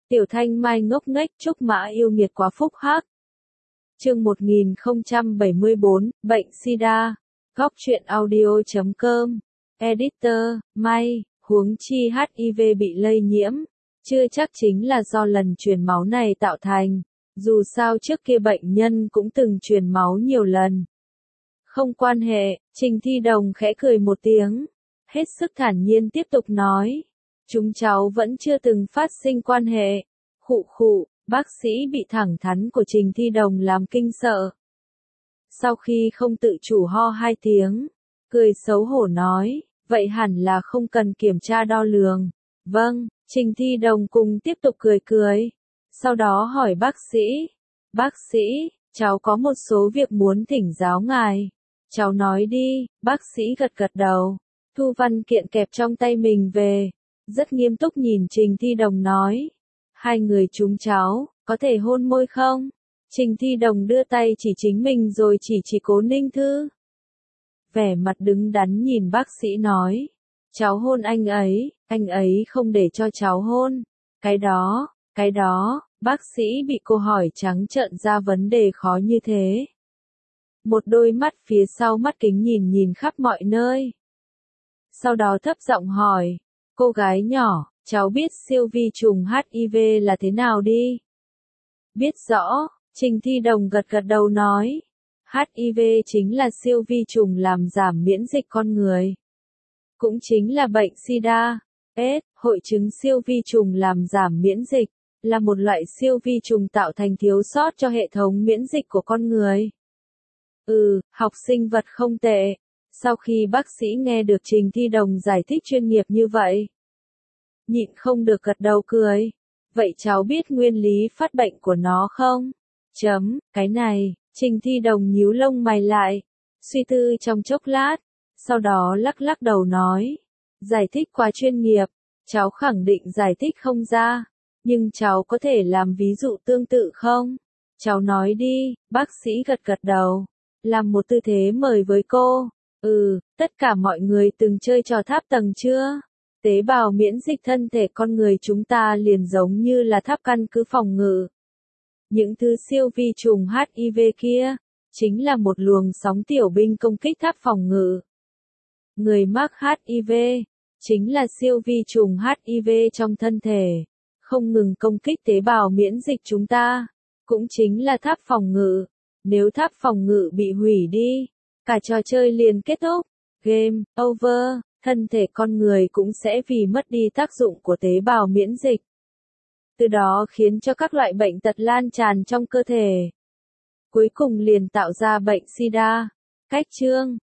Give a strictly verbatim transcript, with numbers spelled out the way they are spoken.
Tiểu Thanh Mai ngốc nghếch chúc mã yêu nghiệt quá phúc hắc. Chương một nghìn không trăm bảy mươi bốn, bệnh sida. Góc truyện audio chấm com. Editor, May, huống chi hát i vê bị lây nhiễm, chưa chắc chính là do lần truyền máu này tạo thành, dù sao trước kia bệnh nhân cũng từng truyền máu nhiều lần. Không quan hệ, Trình Thi Đồng khẽ cười một tiếng, hết sức thản nhiên tiếp tục nói. Chúng cháu vẫn chưa từng phát sinh quan hệ. Khụ khụ, bác sĩ bị thẳng thắn của Trình Thi Đồng làm kinh sợ. Sau khi không tự chủ ho hai tiếng, cười xấu hổ nói, vậy hẳn là không cần kiểm tra đo lường. Vâng, Trình Thi Đồng cùng tiếp tục cười cười. Sau đó hỏi bác sĩ, bác sĩ, cháu có một số việc muốn thỉnh giáo ngài. Cháu nói đi, bác sĩ gật gật đầu, thu văn kiện kẹp trong tay mình về, rất nghiêm túc nhìn Trình Thi Đồng nói. Hai người chúng cháu, có thể hôn môi không? Trình Thi Đồng đưa tay chỉ chính mình rồi chỉ chỉ Cố Ninh Thư. Vẻ mặt đứng đắn nhìn bác sĩ nói. Cháu hôn anh ấy, anh ấy không để cho cháu hôn. Cái đó, cái đó, bác sĩ bị cô hỏi trắng trợn ra vấn đề khó như thế. Một đôi mắt phía sau mắt kính nhìn nhìn khắp mọi nơi. Sau đó thấp giọng hỏi, cô gái nhỏ, cháu biết siêu vi trùng hát i vê là thế nào đi? Biết rõ, Trình Thi Đồng gật gật đầu nói. hát i vê chính là siêu vi trùng làm giảm miễn dịch con người. Cũng chính là bệnh sida, AIDS, hội chứng siêu vi trùng làm giảm miễn dịch, là một loại siêu vi trùng tạo thành thiếu sót cho hệ thống miễn dịch của con người. Ừ, học sinh vật không tệ. Sau khi bác sĩ nghe được Trình Thi Đồng giải thích chuyên nghiệp như vậy, nhịn không được gật đầu cười. Vậy cháu biết nguyên lý phát bệnh của nó không? Chấm, cái này, Trình Thi Đồng nhíu lông mày lại, suy tư trong chốc lát, sau đó lắc lắc đầu nói. Giải thích quá chuyên nghiệp, cháu khẳng định giải thích không ra, nhưng cháu có thể làm ví dụ tương tự không? Cháu nói đi, bác sĩ gật gật đầu, làm một tư thế mời với cô. Ừ, tất cả mọi người từng chơi trò tháp tầng chưa? Tế bào miễn dịch thân thể con người chúng ta liền giống như là tháp căn cứ phòng ngự. Những thứ siêu vi trùng hát i vê kia, chính là một luồng sóng tiểu binh công kích tháp phòng ngự. Người mắc hát i vê, chính là siêu vi trùng hát i vê trong thân thể, không ngừng công kích tế bào miễn dịch chúng ta, cũng chính là tháp phòng ngự. Nếu tháp phòng ngự bị hủy đi, cả trò chơi liền kết thúc, game over, thân thể con người cũng sẽ vì mất đi tác dụng của tế bào miễn dịch. Từ đó khiến cho các loại bệnh tật lan tràn trong cơ thể. Cuối cùng liền tạo ra bệnh sida. Cách chương